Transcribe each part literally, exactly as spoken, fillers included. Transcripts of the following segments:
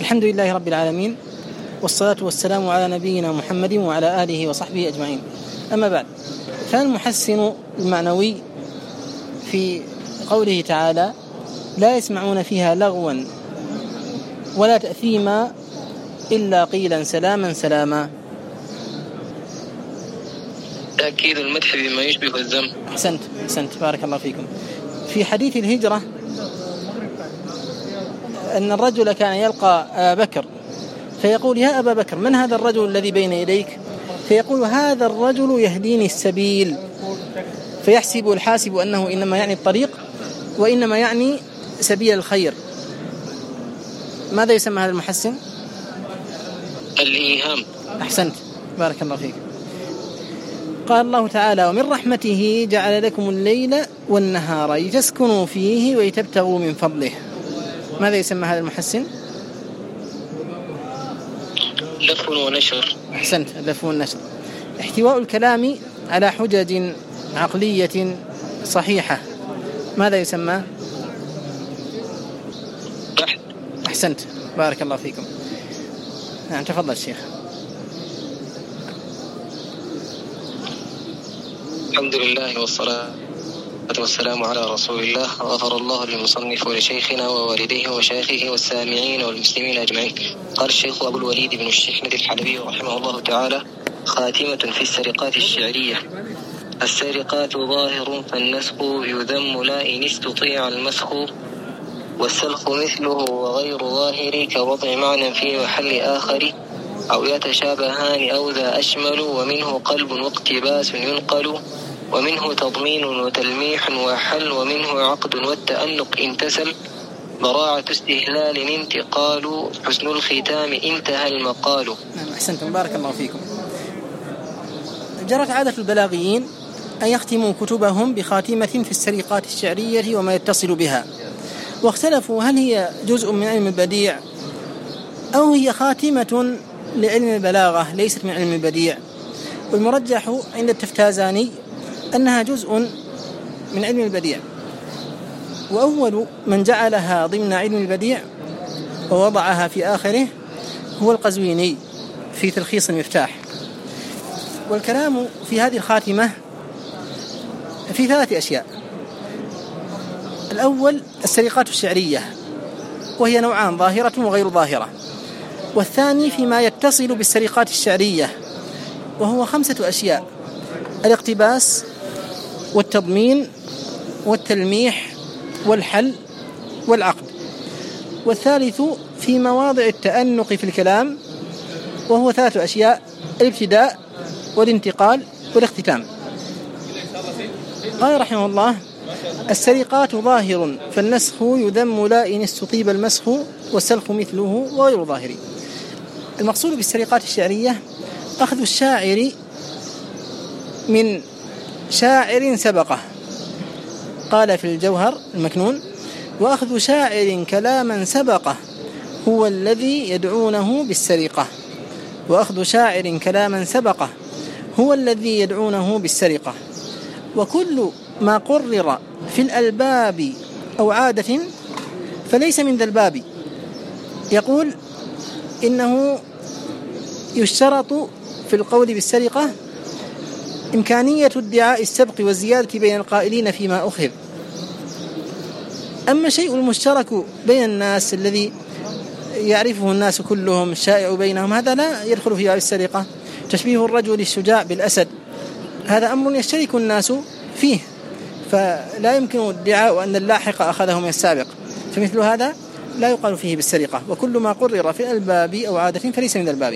الحمد لله رب العالمين، والصلاة والسلام على نبينا محمد وعلى آله وصحبه أجمعين. أما بعد، فالمحسن المعنوي في قوله تعالى: لا يسمعون فيها لغوا ولا تأثيما إلا قيلا سلاما سلاما. تأكيد المدح بما يشبه الذم. أحسنت أحسنت بارك الله فيكم. في حديث الهجرة أن الرجل كان يلقى أبا بكر فيقول: يا أبا بكر، من هذا الرجل الذي بين يديك؟ فيقول: هذا الرجل يهديني السبيل. فيحسب الحاسب أنه إنما يعني الطريق وإنما يعني سبيل الخير. ماذا يسمى هذا المحسن؟ الإيهام. أحسنت بارك الله فيك. قال الله تعالى: ومن رحمته جعل لكم الليل والنهار لتسكنوا فيه ولتبتغوا من فضله. ماذا يسمى هذا المحسن؟ لف ونشر. أحسنت، اللف والنشر. احتواء الكلام على حجج عقلية صحيحة. ماذا يسمى؟ بحث. أحسنت بارك الله فيكم. نعم تفضل الشيخ. الحمد لله والصلاة والسلام على رسول الله. غفر الله للمصنف ولشيخنا ووالديه وشيخه والسامعين والمسلمين أجمعين. قال الشيخ أبو الوليد بن الشحنة الحلبي رحمه الله تعالى: خاتمة في السرقات الشعرية: السرقات ظاهر فالنسخ يذم لا إن استطيع المسخ، والسلخ مثله وغير ظاهر كوضع معنى في محل آخر، أو يتشابهان أو ذا أشمل، ومنه قلب واقتباس ينقل، ومنه تضمين وتلميح وحل، ومنه عقد والتأنق انتسل، براعة استهلال انتقال، حسن الختام انتهى المقال. نعم أحسنتم بارك الله فيكم. جرت عادة البلاغيين أن يختموا كتبهم بخاتمة في السرقات الشعرية وما يتصل بها، واختلفوا هل هي جزء من علم البديع أو هي خاتمة لعلم البلاغة ليست من علم البديع. والمرجح عند التفتازاني أنها جزء من علم البديع، وأول من جعلها ضمن علم البديع ووضعها في آخره هو القزويني في تلخيص المفتاح. والكلام في هذه الخاتمة في ثلاث أشياء. الأول السرقات الشعرية، وهي نوعان: ظاهرة وغير ظاهرة. والثاني فيما يتصل بالسرقات الشعرية، وهو خمسة أشياء: الاقتباس والتضمين والتلميح والحل والعقد. والثالث في مواضع التأنق في الكلام، وهو ثلاث أشياء: الابتداء والانتقال والاختتام. قال رحمه الله: السرقات ظاهر فالنسخ يذم لا إن استطيب المسخ، والسلخ مثله وغير ظاهر. المقصود بالسرقات الشعرية أخذ الشاعر من شاعر سبقه. قال في الجوهر المكنون: وأخذ شاعر كلاما سبقه هو الذي يدعونه بالسرقة. وأخذ شاعر كلاما سبقه هو الذي يدعونه بالسرقة. وكل ما قرر في الألباب أو عادة فليس من ذا الباب. يقول إنه يشترط في القول بالسرقة إمكانية ادعاء السبق والزيادة بين القائلين فيما أخذ. أما شيء المشترك بين الناس الذي يعرفه الناس كلهم الشائع بينهم، هذا لا يدخل في باب السرقة. تشبيه الرجل الشجاع بالأسد، هذا أمر يشترك الناس فيه، فلا يمكن ادعاء أن اللاحق أخذه من السابق، فمثل هذا لا يقال فيه بالسرقة. وكل ما قرر في الباب أو عادة فليس من الباب.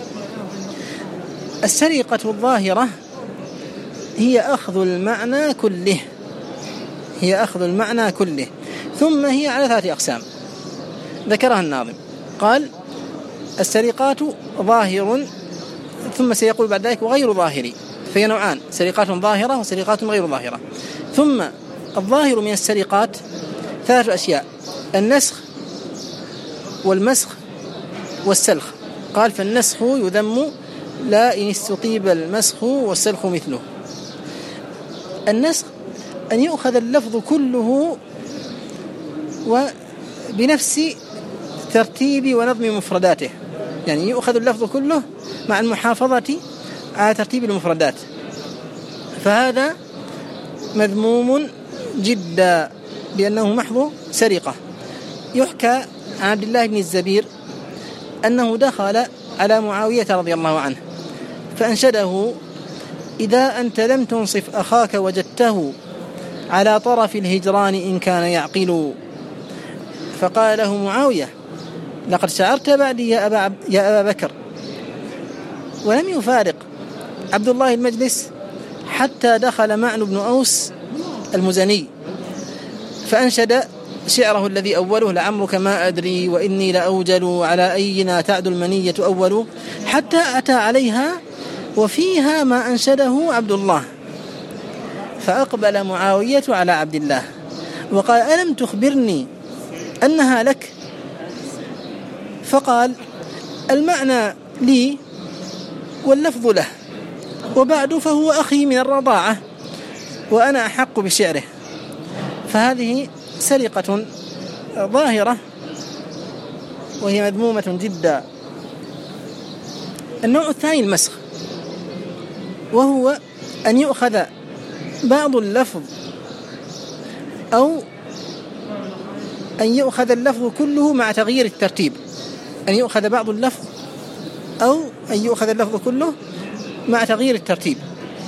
السرقة الظاهرة هي أخذ المعنى كله هي أخذ المعنى كله ثم هي على ثلاثة أقسام ذكرها الناظم. قال: السرقات ظاهر، ثم سيقول بعد ذلك: وغير ظاهر. فهي نوعان: سرقات ظاهرة وسرقات غير ظاهرة. ثم الظاهر من السرقات ثلاث أشياء: النسخ والمسخ والسلخ. قال: فالنسخ يذم لا إن استطيب المسخ، والسلخ مثله. النسخ أن يؤخذ اللفظ كله وبنفس ترتيب ونظم مفرداته، يعني يؤخذ اللفظ كله مع المحافظة على ترتيب المفردات، فهذا مذموم جدا لأنه محض سرقة. يحكى عن عبد الله بن الزبير أنه دخل على معاوية رضي الله عنه فأنشده: إذا أنت لم تنصف أخاك وجدته على طرف الهجران إن كان يعقل. فقال له معاوية: لقد شعرت بعدي يا أبا, يا أبا بكر. ولم يفارق عبد الله المجلس حتى دخل معن بن أوس المزني فأنشد شعره الذي أوله: لعمرك ما أدري وإني لأوجل على أينا تعد المنية أول، حتى أتى عليها وفيها ما أنشده عبد الله. فأقبل معاوية على عبد الله وقال: ألم تخبرني أنها لك؟ فقال: المعنى لي واللفظ له، وبعد فهو أخي من الرضاعة وأنا أحق بشعره. فهذه سرقة ظاهرة وهي مذمومة جدا. النوع الثاني المسخ، وهو أن يؤخذ بعض اللفظ أو أن يؤخذ اللفظ كله مع تغيير الترتيب، أن يؤخذ بعض اللفظ أو أن يؤخذ اللفظ كله مع تغيير الترتيب.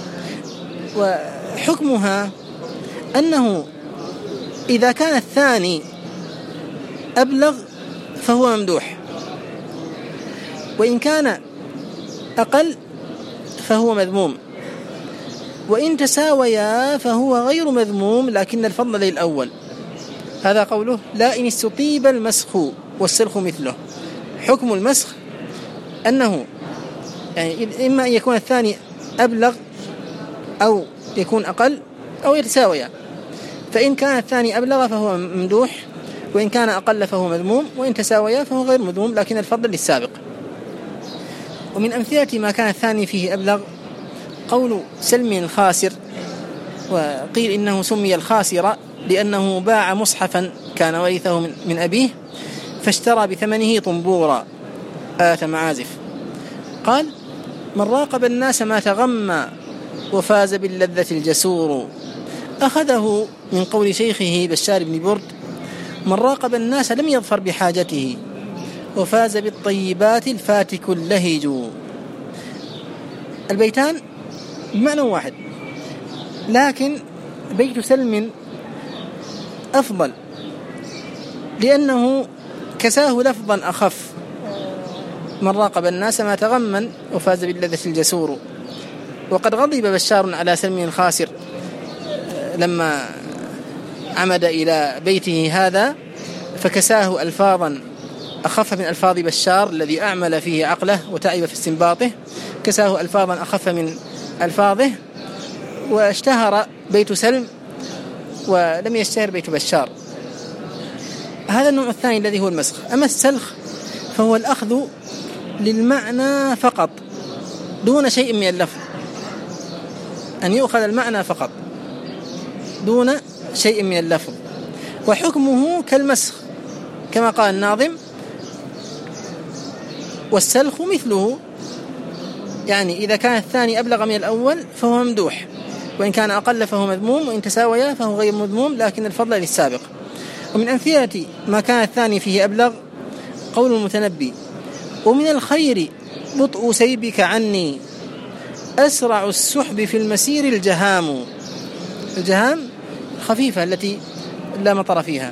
وحكمها أنه إذا كان الثاني أبلغ فهو ممدوح، وإن كان أقل فهو مذموم، وإن تساويا فهو غير مذموم لكن الفضل للأول. هذا قوله: لا إن استطيب المسخ والسلخ مثله. حكم المسخ أنه يعني إما أن يكون الثاني أبلغ أو يكون أقل أو يتساويا، فإن كان الثاني أبلغ فهو ممدوح، وإن كان أقل فهو مذموم، وإن تساويا فهو غير مذموم لكن الفضل للسابق. ومن أمثلة ما كان الثاني فيه أبلغ قول سلم الخاسر، وقيل إنه سمي الخاسر لأنه باع مصحفا كان ورثه من أبيه فاشترى بثمنه طنبورا آلة معازف. قال: من راقب الناس ما تغمى وفاز باللذة الجسور. أخذه من قول شيخه بشار بن برد: من راقب الناس لم يظفر بحاجته وفاز بالطيبات الفاتك اللهج. البيتان بمعنى واحد، لكن بيت سلم أفضل لأنه كساه لفظا أخف: من راقب الناس ما تغمن وفاز باللذة الجسور. وقد غضب بشار على سلم الخاسر لما عمد إلى بيته هذا فكساه ألفاظا أخف من ألفاظ بشار الذي أعمل فيه عقله وتعب في استنباطه، كساه ألفاظا أخف من ألفاظه، واشتهر بيت سلم ولم يشتهر بيت بشار. هذا النوع الثاني الذي هو المسخ. أما السلخ فهو الأخذ للمعنى فقط دون شيء من اللفظ، أن يؤخذ المعنى فقط دون شيء من اللفظ، وحكمه كالمسخ كما قال الناظم: والسلخ مثله. يعني إذا كان الثاني أبلغ من الأول فهو ممدوح، وإن كان أقل فهو مذموم، وإن تساويا فهو غير مذموم لكن الفضل للسابق. ومن أمثلة ما كان الثاني فيه أبلغ قول المتنبي: ومن الخير بطء سيبك عني أسرع السحب في المسير الجهام. الجهام خفيفة التي لا مطر فيها.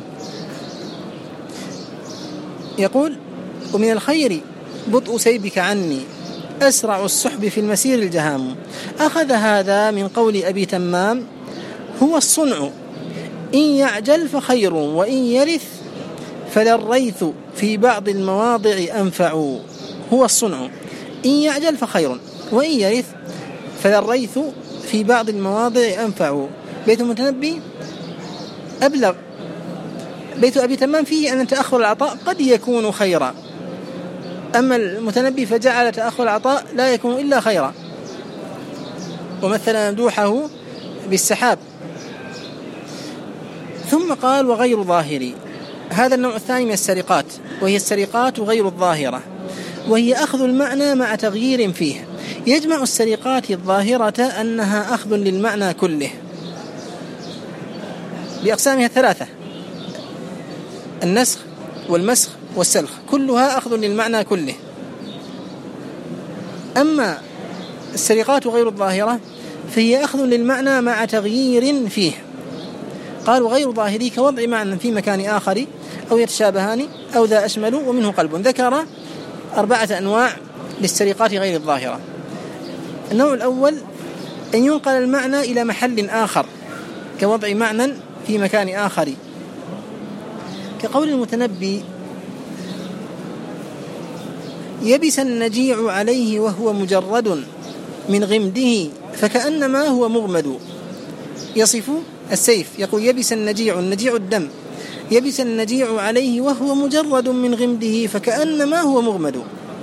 يقول: ومن الخير بطء سيبك عني أسرع السحب في المسير الجهام. أخذ هذا من قول أبي تمام: هو الصنع إن يعجل فخير وإن يرث فللريث في بعض المواضع أنفع. هو الصنع إن يعجل فخير وإن يرث فللريث في بعض المواضع أنفع. بيت المتنبي أبلغ. بيت أبي تمام فيه أن تأخر العطاء قد يكون خيرا، أما المتنبي فجعل تأخر العطاء لا يكون إلا خيرا، ومثل ممدوحه بالسحاب. ثم قال: وغير ظاهري. هذا النوع الثاني من السرقات، وهي السرقات غير الظاهرة، وهي أخذ المعنى مع تغيير فيه. يجمع السرقات الظاهرة أنها أخذ للمعنى كله بأقسامها الثلاثة: النسخ والمسخ والسلخ، كلها أخذ للمعنى كله. أما السرقات غير الظاهرة فهي أخذ للمعنى مع تغيير فيه. قالوا غير ظاهري كوضع معنى في مكان آخر، أو يتشابهان، أو ذا أشمل، ومنه قلب. ذكر أربعة أنواع للسرقات غير الظاهرة. النوع الأول أن ينقل المعنى إلى محل آخر كوضع معنى في مكان آخر، كقول المتنبي: يبس النجيع عليه وهو مجرد من غمده فكأنما هو مغمد. يصف السيف، يقول: يبس النجيع، النجيع الدم، يبس النجيع عليه وهو مجرد من غمده فكأنما هو مغمد.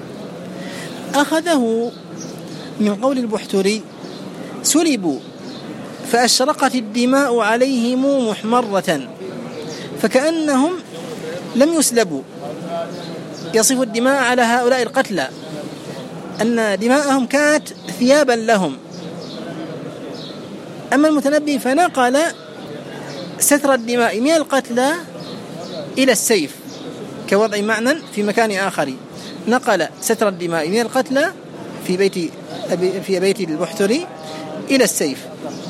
أخذه من قول البحتري: سلبوا فأشرقت الدماء عليهم محمرة فكأنهم لم يسلبوا. يصف الدماء على هؤلاء القتلى أن دماءهم كانت ثيابا لهم. أما المتنبي فنقل ستر الدماء من القتلى إلى السيف كوضع معنى في مكان آخر، نقل ستر الدماء من القتلى في بيت في بيت البحتري إلى السيف.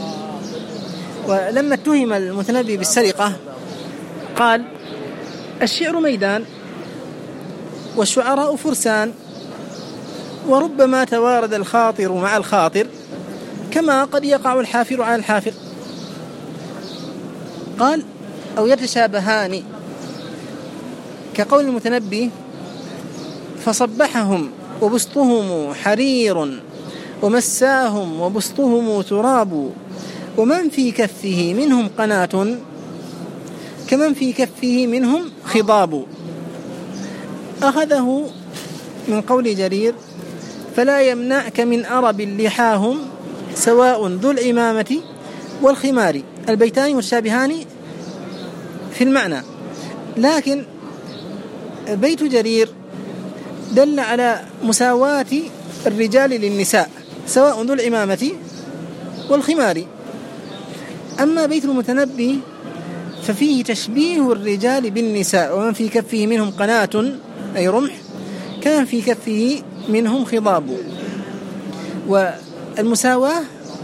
ولما اتهم المتنبي بالسرقة قال: الشعر ميدان والشعراء فرسان، وربما توارد الخاطر مع الخاطر كما قد يقع الحافر على الحافر. قال: أو يتشابهان، كقول المتنبي: فصبحهم وبسطهم حرير ومساهم وبسطهم تراب، ومن في كفه منهم قناة كمن في كفه منهم خضاب. أخذه من قول جرير: فلا يمنعك من أرب لحاهم سواء ذو العمامة والخمار. البيتان متشابهان في المعنى، لكن بيت جرير دل على مساواة الرجال للنساء سواء ذو العمامة والخمار. أما بيت المتنبي ففيه تشبيه الرجال بالنساء: ومن في كفه منهم قناة أي رمح كان في كفه منهم خضاب. والمساواة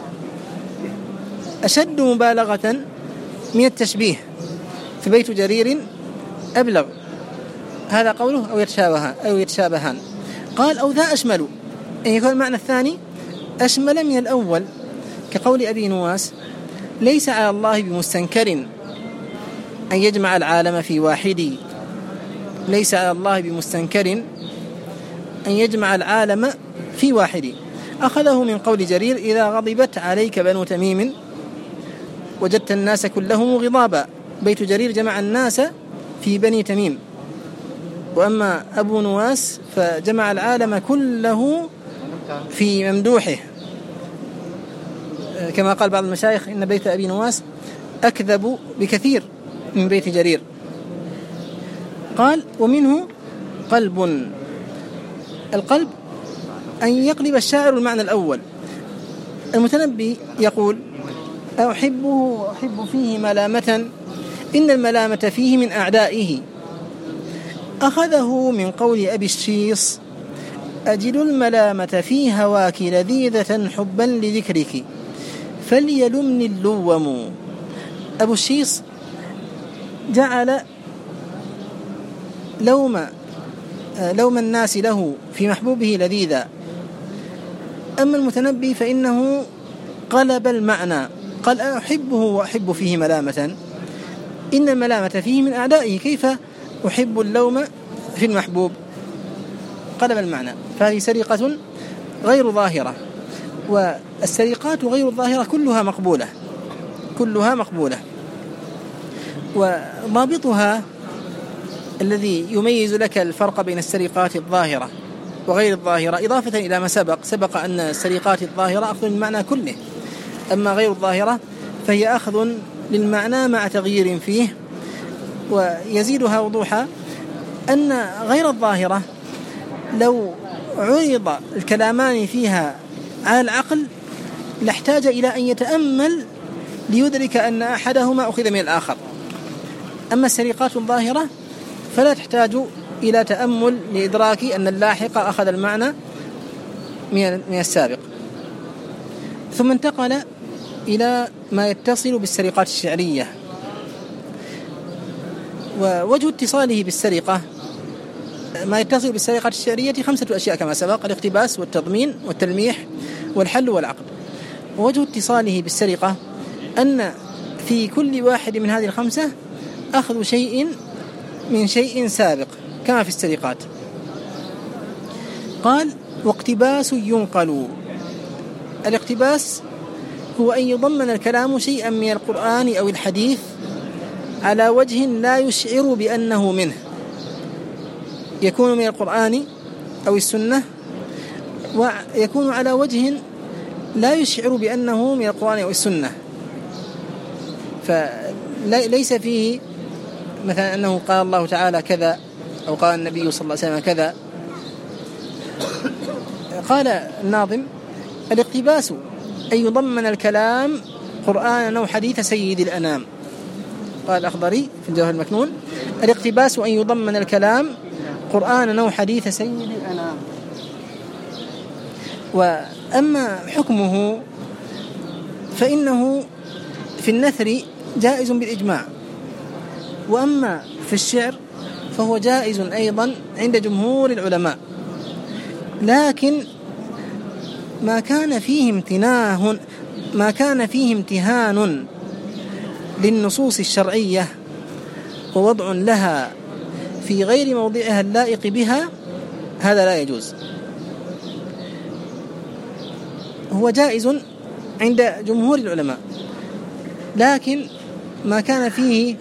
أشد مبالغة من التشبيه، في بيت جرير أبلغ. هذا قوله أو يتشابهان أو يتشابهان. قال: أو ذا أشمل، أن يكون المعنى الثاني أشمل من الأول، كقول أبي نواس: ليس على الله بمستنكر أن يجمع العالم في واحد. ليس على الله بمستنكر أن يجمع العالم في واحد. أخذه من قول جرير: إذا غضبت عليك بنو تميم وجدت الناس كلهم غضابا. بيت جرير جمع الناس في بني تميم، وأما أبو نواس فجمع العالم كله في ممدوحه، كما قال بعض المشايخ: إن بيت أبي نواس أكذب بكثير من بيت جرير. قال: ومنه قلب. القلب أن يقلب الشاعر المعنى الأول. المتنبي يقول: أحبه أحب فيه ملامة إن الملامة فيه من أعدائه. أخذه من قول أبي الشيص: أجد الملامة في هواك لذيذة حبا لذكرك فليلمني اللوم. أبو الشيص جعل لوم لوم الناس له في محبوبه لذيذا. أما المتنبي فإنه قلب المعنى، قال: أحبه وأحب فيه ملامة إن الملامة فيه من أعدائه، كيف أحب اللوم في المحبوب؟ قلب المعنى. فهذه سرقة غير ظاهرة، والسرقات غير الظاهرة كلها مقبولة كلها مقبولة وضابطها الذي يميز لك الفرق بين السرقات الظاهرة وغير الظاهرة، إضافة إلى ما سبق سبق أن السرقات الظاهرة أخذ للمعنى كله، أما غير الظاهرة فهي أخذ للمعنى مع تغيير فيه. ويزيدها وضوحا أن غير الظاهرة لو عرض الكلامان فيها على العقل لاحتاج إلى أن يتأمل ليدرك أن أحدهما أخذ من الآخر. أما السرقات الظاهرة فلا تحتاج إلى تأمل لإدراك أن اللاحق أخذ المعنى من السابق. ثم انتقل إلى ما يتصل بالسرقات الشعرية. ووجه اتصاله بالسرقة ما يتصل بالسرقات الشعرية خمسة أشياء كما سبق: الاقتباس والتضمين والتلميح والحل والعقد. ووجه اتصاله بالسرقة أن في كل واحد من هذه الخمسة أخذ شيء من شيء سابق كما في السرقات. قال: واقتباس ينقل. الاقتباس هو أن يضمن الكلام شيئا من القرآن أو الحديث على وجه لا يشعر بأنه منه، يكون من القرآن أو السنة، ويكون على وجه لا يشعر بأنه من القرآن أو السنة. فليس فيه مثلا أنه قال الله تعالى كذا أو قال النبي صلى الله عليه وسلم كذا. قال الناظم: الاقتباس أن يضمن الكلام قرآنا أو حديث سيد الأنام. قال الأخضري في الجوهر المكنون: الاقتباس أن يضمن الكلام قرآنا أو حديث سيد الأنام. وأما حكمه فإنه في النثر جائز بالإجماع، وأما في الشعر فهو جائز أيضا عند جمهور العلماء، لكن ما كان فيه امتناه ما كان فيه امتهان للنصوص الشرعية ووضع لها في غير موضعها اللائق بها هذا لا يجوز. هو جائز عند جمهور العلماء، لكن ما كان فيه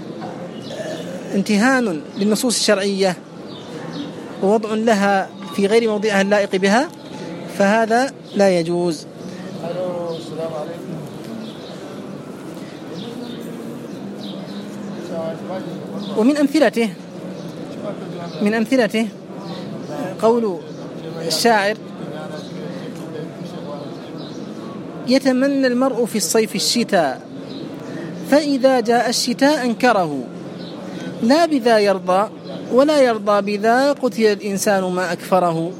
امتهان للنصوص الشرعية ووضع لها في غير موضعها اللائق بها فهذا لا يجوز. السلام عليكم. ومن أمثلته من أمثلته قول الشاعر: يتمنى المرء في الصيف الشتاء فإذا جاء الشتاء أنكره، لا بذا يرضى ولا يرضى بذا قتل الإنسان ما أكفره.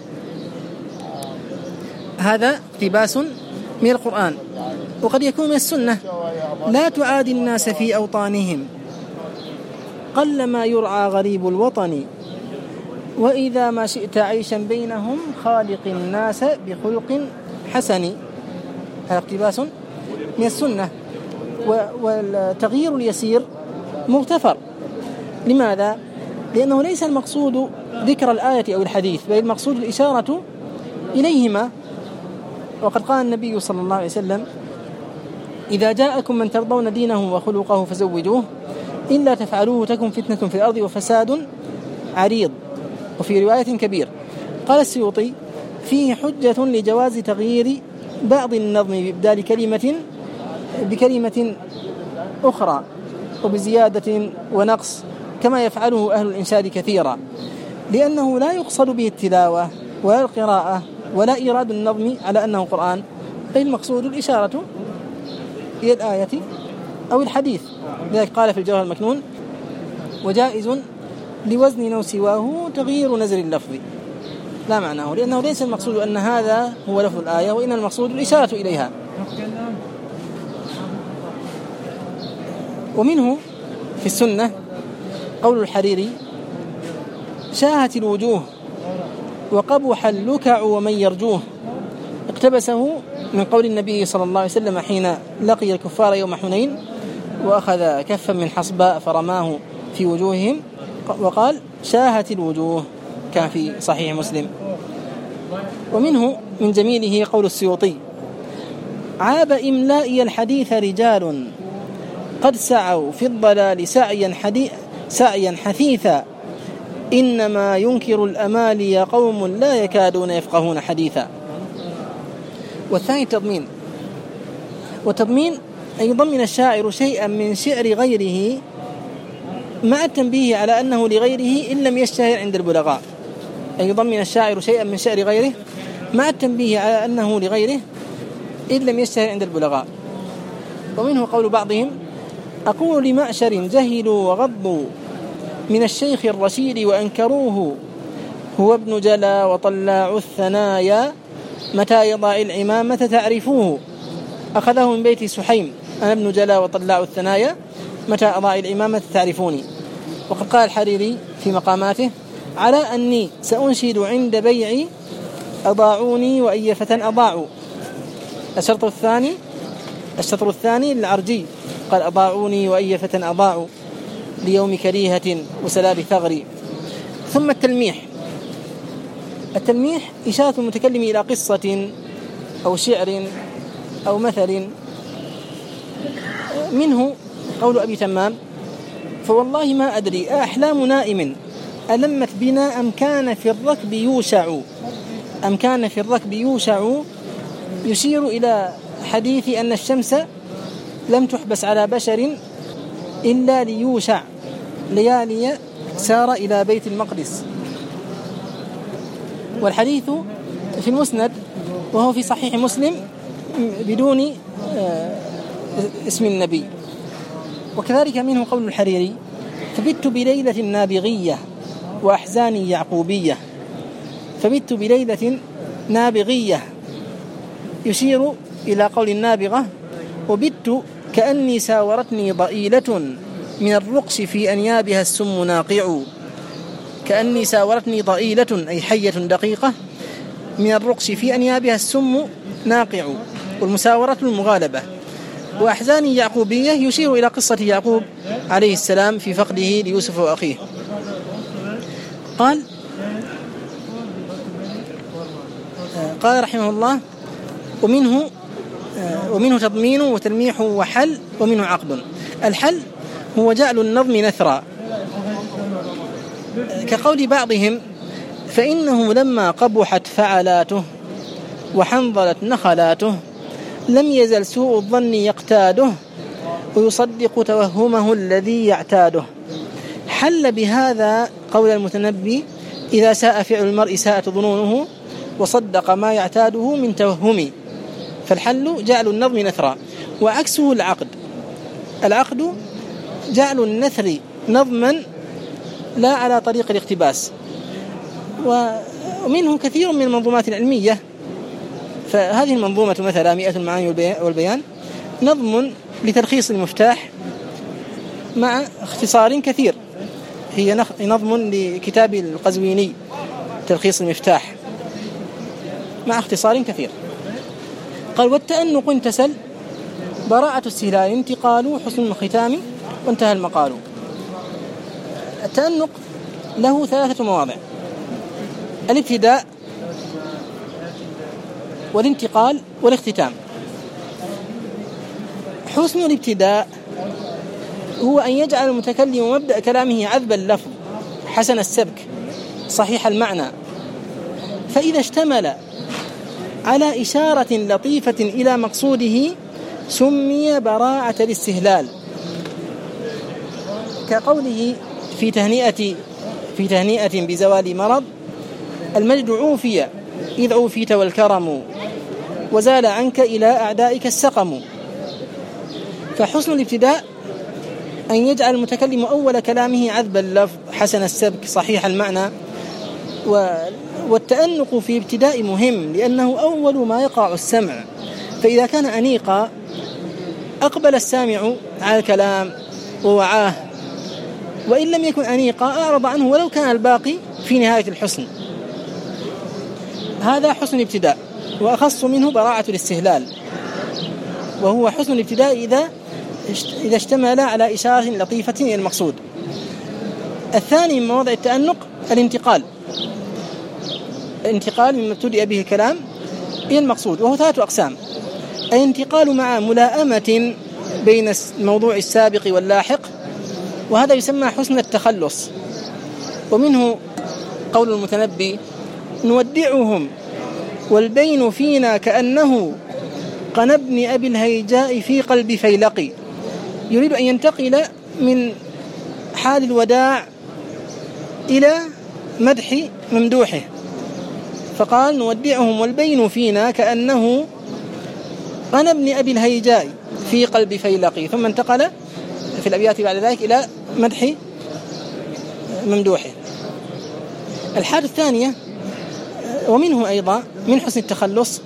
هذا اقتباس من القرآن، وقد يكون من السنة: لا تعادي الناس في أوطانهم قل ما يرعى غريب الوطن، وإذا ما شئت عيشا بينهم خالق الناس بخلق حسن. هذا اقتباس من السنة. والتغيير اليسير مغتفر. لماذا؟ لأنه ليس المقصود ذكر الآية أو الحديث، بل المقصود الإشارة إليهما. وقد قال النبي صلى الله عليه وسلم: إذا جاءكم من ترضون دينه وخلقه فزوجوه، إلا تفعلوه تكن فتنة في الأرض وفساد عريض. وفي رواية كبير. قال السيوطي: فيه حجة لجواز تغيير بعض النظم بإبدال كلمة بكلمة أخرى وبزيادة ونقص، كما يفعله أهل الإنشاد كثيرا، لأنه لا يقصد به التلاوة ولا القراءة ولا إيراد النظم على أنه قرآن، بل المقصود الإشارة إلى الآية أو الحديث. لذلك قال في الجوهر المكنون: وجائز لوزن أو سواه تغيير نزل اللفظ لا معناه، لأنه ليس المقصود أن هذا هو لفظ الآية، وإن المقصود الإشارة إليها. ومنه في السنة قول الحريري: شاهت الوجوه وقبح اللكع ومن يرجوه. اقتبسه من قول النبي صلى الله عليه وسلم حين لقي الكفار يوم حنين وأخذ كفا من حصباء فرماه في وجوههم وقال: شاهت الوجوه، كان في صحيح مسلم. ومنه من جميله قول السيوطي: عاب إملائي الحديث رجال قد سعوا في الضلال سعيا, سعيا حثيثا، إنما ينكر الأمالي قوم لا يكادون يفقهون حديثا. والثاني التضمين. والتضمين أن يضمن الشاعر شيئا من شعر غيره مع التنبيه على أنه لغيره إن لم يشتهر عند البلغاء، أن يضمن الشاعر شيئا من شعر غيره مع التنبيه على أنه لغيره إن لم يشتهر عند البلغاء. ومنه قول بعضهم: أقول لمعشر جهلوا وغضوا من الشيخ الرشيد وأنكروه، هو ابن جلا وطلاع الثنايا، متى يضع العمامة تعرفوه. أخذه من بيت سحيم: أنا ابن جلا وطلاع الثنايا، متى أضع العمامة تعرفوني. وقد قال الحريري في مقاماته: على أني سأنشد عند بيعي أضاعوني وأي فتى أضاعوا. الشرط الثاني الشطر الثاني للعرجي قال: أضاعوني وأي فتى أضاعوا ليوم كريهة وسلاب ثغري. ثم التلميح. التلميح إشارة المتكلم إلى قصة أو شعر أو مثل. منه قول أبي تمام: فوالله ما أدري أحلام نائم ألمت بنا أم كان في الركب يوشع أم كان في الركب يوشع يشير إلى حديث أن الشمس لم تحبس على بشر إلا ليوشع ليالي سار إلى بيت المقدس. والحديث في المسند وهو في صحيح مسلم بدون اسم النبي. وكذلك منه قول الحريري: فبت بليلة نابغية وأحزاني يعقوبية. فبت بليلة نابغية يشير إلى قول النابغة: وبت كأني ساورتني ضئيلة من الرقص في أنيابها السم ناقع. كأني ساورتني ضئيلة أي حية دقيقة من الرقص في أنيابها السم ناقع، والمساورة المغالبة. وأحزاني يعقوبية يشير إلى قصة يعقوب عليه السلام في فقده ليوسف وأخيه. قال قال رحمه الله: ومنه ومنه تضمين وتلميح وحل، ومنه عقد. الحل هو جعل النظم نثرا، كقول بعضهم: فإنه لما قبحت فعلاته وحنظلت نخلاته لم يزل سوء الظن يقتاده ويصدق توهمه الذي يعتاده. حل بهذا قول المتنبي: إذا ساء فعل المرء ساءت ظنونه وصدق ما يعتاده من توهم. فالحل جعل النظم نثرا، وعكسه العقد. العقد جعل النثر نظما لا على طريق الاقتباس. ومنه كثير من المنظومات العلمية. فهذه المنظومة مثلا مئة المعاني والبيان نظم لتلخيص المفتاح مع اختصار كثير. هي نظم لكتاب القزويني تلخيص المفتاح مع اختصار كثير. قال: والتأنق انتسل براءة السهلال انتقال حسن الختام وانتهى المقال. التأنق له ثلاثة مواضع: الابتداء والانتقال والاختتام. حسن الابتداء هو أن يجعل المتكلم مبدأ كلامه عذب اللفظ حسن السبك صحيح المعنى، فإذا اشتمل على إشارة لطيفة إلى مقصوده سمي براعة الاستهلال، كقوله في تهنئة في تهنئة بزوال مرض: المجد عوفي إذ عوفيت والكرم وزال عنك إلى أعدائك السقم. فحسن الابتداء أن يجعل المتكلم أول كلامه عذب اللفظ حسن السبك صحيح المعنى. والتأنق في ابتداء مهم لأنه أول ما يقع السمع، فإذا كان أنيقا أقبل السامع على الكلام ووعاه، وإن لم يكن أنيقا أعرض عنه ولو كان الباقي في نهاية الحسن. هذا حسن الابتداء، وأخص منه براعة الاستهلال، وهو حسن الابتداء إذا إذا اشتمل على إشارة لطيفة إلى المقصود. الثاني من مواضع التأنق الانتقال الانتقال مما ابتدأ به الكلام إلى المقصود، وهو ثلاثة أقسام: الانتقال مع ملائمة بين الموضوع السابق واللاحق، وهذا يسمى حسن التخلص. ومنه قول المتنبي: نودعهم والبين فينا كأنه قنبن أبي الهيجاء في قلب فيلقي. يريد أن ينتقل من حال الوداع إلى مدح ممدوحه، فقال نودعهم والبين فينا كأنه أنا ابن أبي الهيجاء في قلب فيلقي، ثم انتقل في الأبيات بعد ذلك إلى مدح ممدوحه. الحالة الثانية ومنه أيضا من حسن التخلص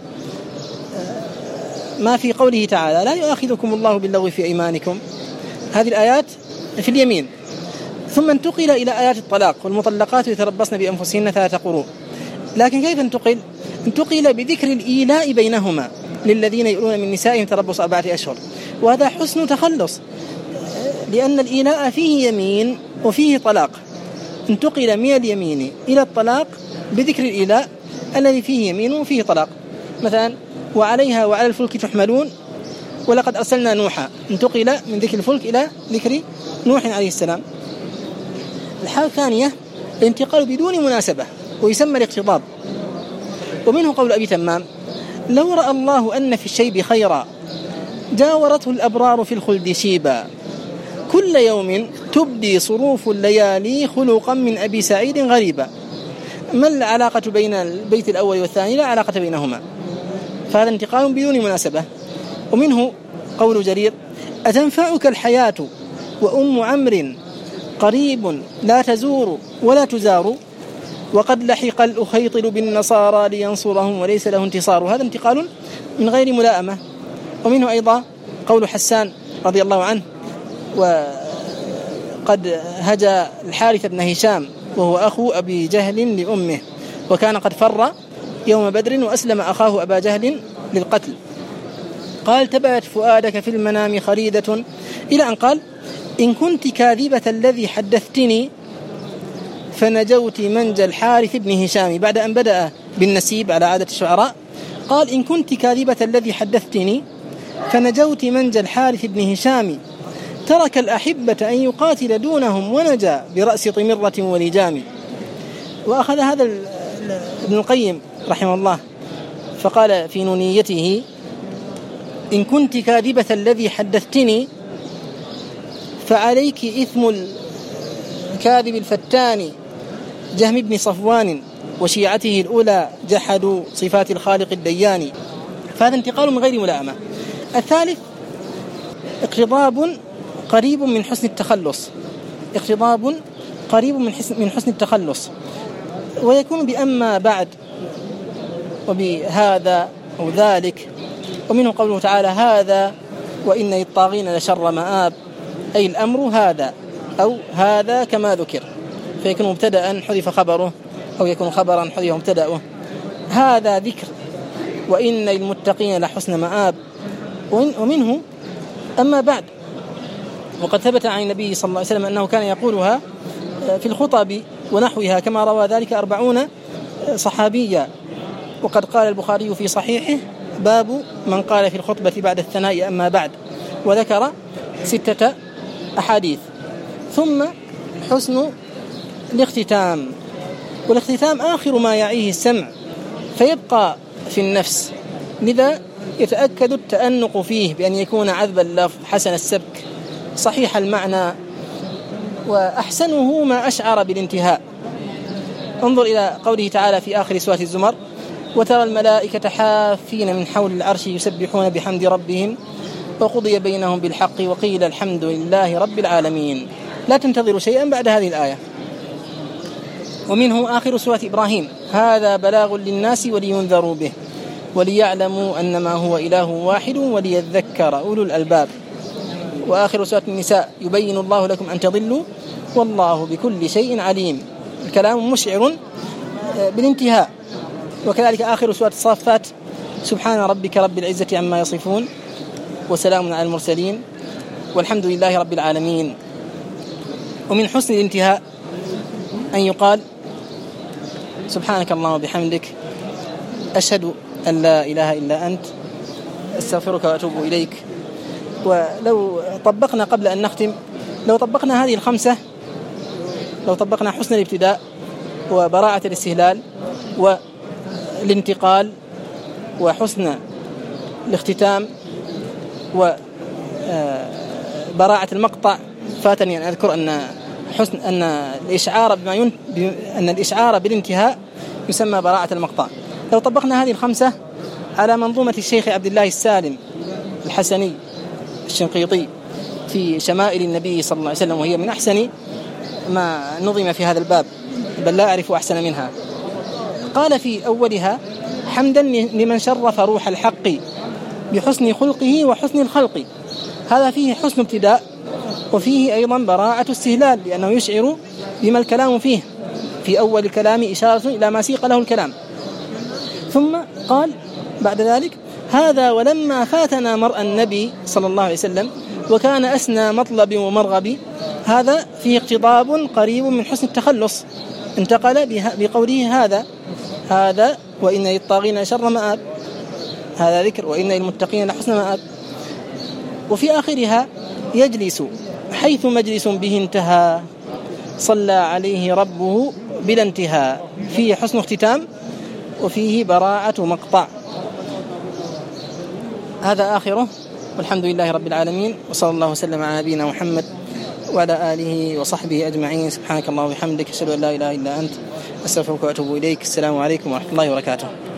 ما في قوله تعالى لا يؤاخذكم الله باللغو في أيمانكم، هذه الآيات في اليمين، ثم انتقل إلى آيات الطلاق والمطلقات يتربصن بأنفسهن ثلاثة قروء. لكن كيف انتقل؟ انتقل بذكر الإيلاء بينهما للذين يؤلون من نسائهم تربص أربعة أشهر، وهذا حسن تخلص لأن الإيلاء فيه يمين وفيه طلاق، انتقل من اليمين إلى الطلاق بذكر الإيلاء الذي فيه يمين وفيه طلاق. مثلا وعليها وعلى الفلك تحملون ولقد أرسلنا نوحا، انتقل من ذكر الفلك إلى ذكر نوح عليه السلام. الحالة الثانية الانتقال بدون مناسبة ويسمى الاقتضاب، ومنه قول أبي تمام لو رأى الله أن في الشيب خيرا جاورته الأبرار في الخلد شيبا، كل يوم تبدي صروف الليالي خلقا من أبي سعيد غريبا. ما العلاقة بين البيت الأول والثاني؟ لا علاقة بينهما، فهذا انتقال بدون مناسبة. ومنه قول جرير أتنفعك الحياة وأم عمرو قريب لا تزور ولا تزار، وقد لحق الأخيطل بالنصارى لينصرهم وليس له انتصار، هذا انتقال من غير ملائمة. ومنه أيضا قول حسان رضي الله عنه وقد هجى الحارث بن هشام وهو أخو أبي جهل لأمه، وكان قد فر يوم بدر وأسلم أخاه أبا جهل للقتل، قال تبعت فؤادك في المنام خريدة، إلى أن قال إن كنت كاذبة الذي حدثتني فنجوت منجى الحارث بن هشام، بعد أن بدأ بالنسيب على عادة الشعراء قال إن كنت كاذبة الذي حدثتني فنجوت منجى الحارث بن هشام، ترك الأحبة أن يقاتل دونهم ونجا برأس طمرة ولجام. وأخذ هذا ابن القيم رحمه الله فقال في نونيته إن كنت كاذبة الذي حدثتني فعليك إثم الكاذب الفتان جهم بن صفوان وشيعته الأولى جحدوا صفات الخالق الديان، فهذا انتقال من غير ملائمة. الثالث اقتضاب قريب من حسن التخلص، اقتضاب قريب من حسن, من حسن التخلص، ويكون بأما بعد وبهذا أو ذلك. ومنه قوله تعالى هذا وإن للطاغين لشر مآب، أي الأمر هذا أو هذا كما ذكر، فيكون مبتدأ حذف خبره أو يكون خبرا حذف مبتدأه. هذا ذكر وإن للمتقين لحسن مآب. ومنه أما بعد، وقد ثبت عن النبي صلى الله عليه وسلم أنه كان يقولها في الخطب ونحوها كما روى ذلك أربعون صحابيا. وقد قال البخاري في صحيحه باب من قال في الخطبة بعد الثناء أما بعد، وذكر ستة أحاديث. ثم حسن الاختتام، والاختتام آخر ما يعيه السمع فيبقى في النفس، لذا يتأكد التأنق فيه بأن يكون عذب اللفظ حسن السبك صحيح المعنى، وأحسنه ما أشعر بالانتهاء. انظر إلى قوله تعالى في آخر سورة الزمر وترى الملائكة حافين من حول العرش يسبحون بحمد ربهم وقضي بينهم بالحق وقيل الحمد لله رب العالمين. لا تنتظروا شيئا بعد هذه الآية. ومنه آخر سورة إبراهيم هذا بلاغ للناس ولينذروا به وليعلموا أنما هو إله واحد وليذكر أولو الألباب. وآخر سورة النساء يبين الله لكم أن تضلوا والله بكل شيء عليم، الكلام مشعر بالانتهاء. وكذلك آخر سورة الصافات سبحان ربك رب العزة عما يصفون وسلام على المرسلين والحمد لله رب العالمين. ومن حسن الانتهاء أن يقال سبحانك اللهم وبحمدك أشهد أن لا إله إلا أنت أستغفرك وأتوب إليك. ولو طبقنا قبل أن نختم، لو طبقنا هذه الخمسة، لو طبقنا حسن الابتداء وبراعة الاستهلال والانتقال وحسن الاختتام وبراعة المقطع، فاتني أن أذكر أن حسن أن الإشعار بما ين... أن الإشعار بالانتهاء يسمى براعة المقطع. لو طبقنا هذه الخمسة على منظومة الشيخ عبد الله السالم الحسني الشنقيطي في شمائل النبي صلى الله عليه وسلم، وهي من أحسن ما نظم في هذا الباب، بل لا أعرف أحسن منها. قال في أولها: حمدا لمن شرف روح الحق بحسن خلقه وحسن الخلق. هذا فيه حسن ابتداء، وفيه أيضا براعة استهلال، لأنه يشعر بما الكلام فيه. في أول الكلام إشارة إلى ما سيق له الكلام. ثم قال بعد ذلك: هذا ولما فاتنا مرء النبي صلى الله عليه وسلم وكان أسنى مطلب ومرغب. هذا فيه اقتضاب قريب من حسن التخلص. انتقل بقوله هذا هذا وإن للطاغين شر مآب، هذا ذكر، وإن للمتقين لحسن مآب. وفي آخرها: يجلس حيث مجلس به انتهى صلى عليه ربه بلا انتهاء. فيه حسن اختتام وفيه براعة مقطع. هذا آخره، والحمد لله رب العالمين، وصلى الله وسلم على نبينا محمد وعلى آله وصحبه أجمعين. سبحانك اللهم وبحمدك، أشهد أن لا إله إلا أنت، أستغفرك وأتوب إليك. السلام عليكم ورحمة الله وبركاته.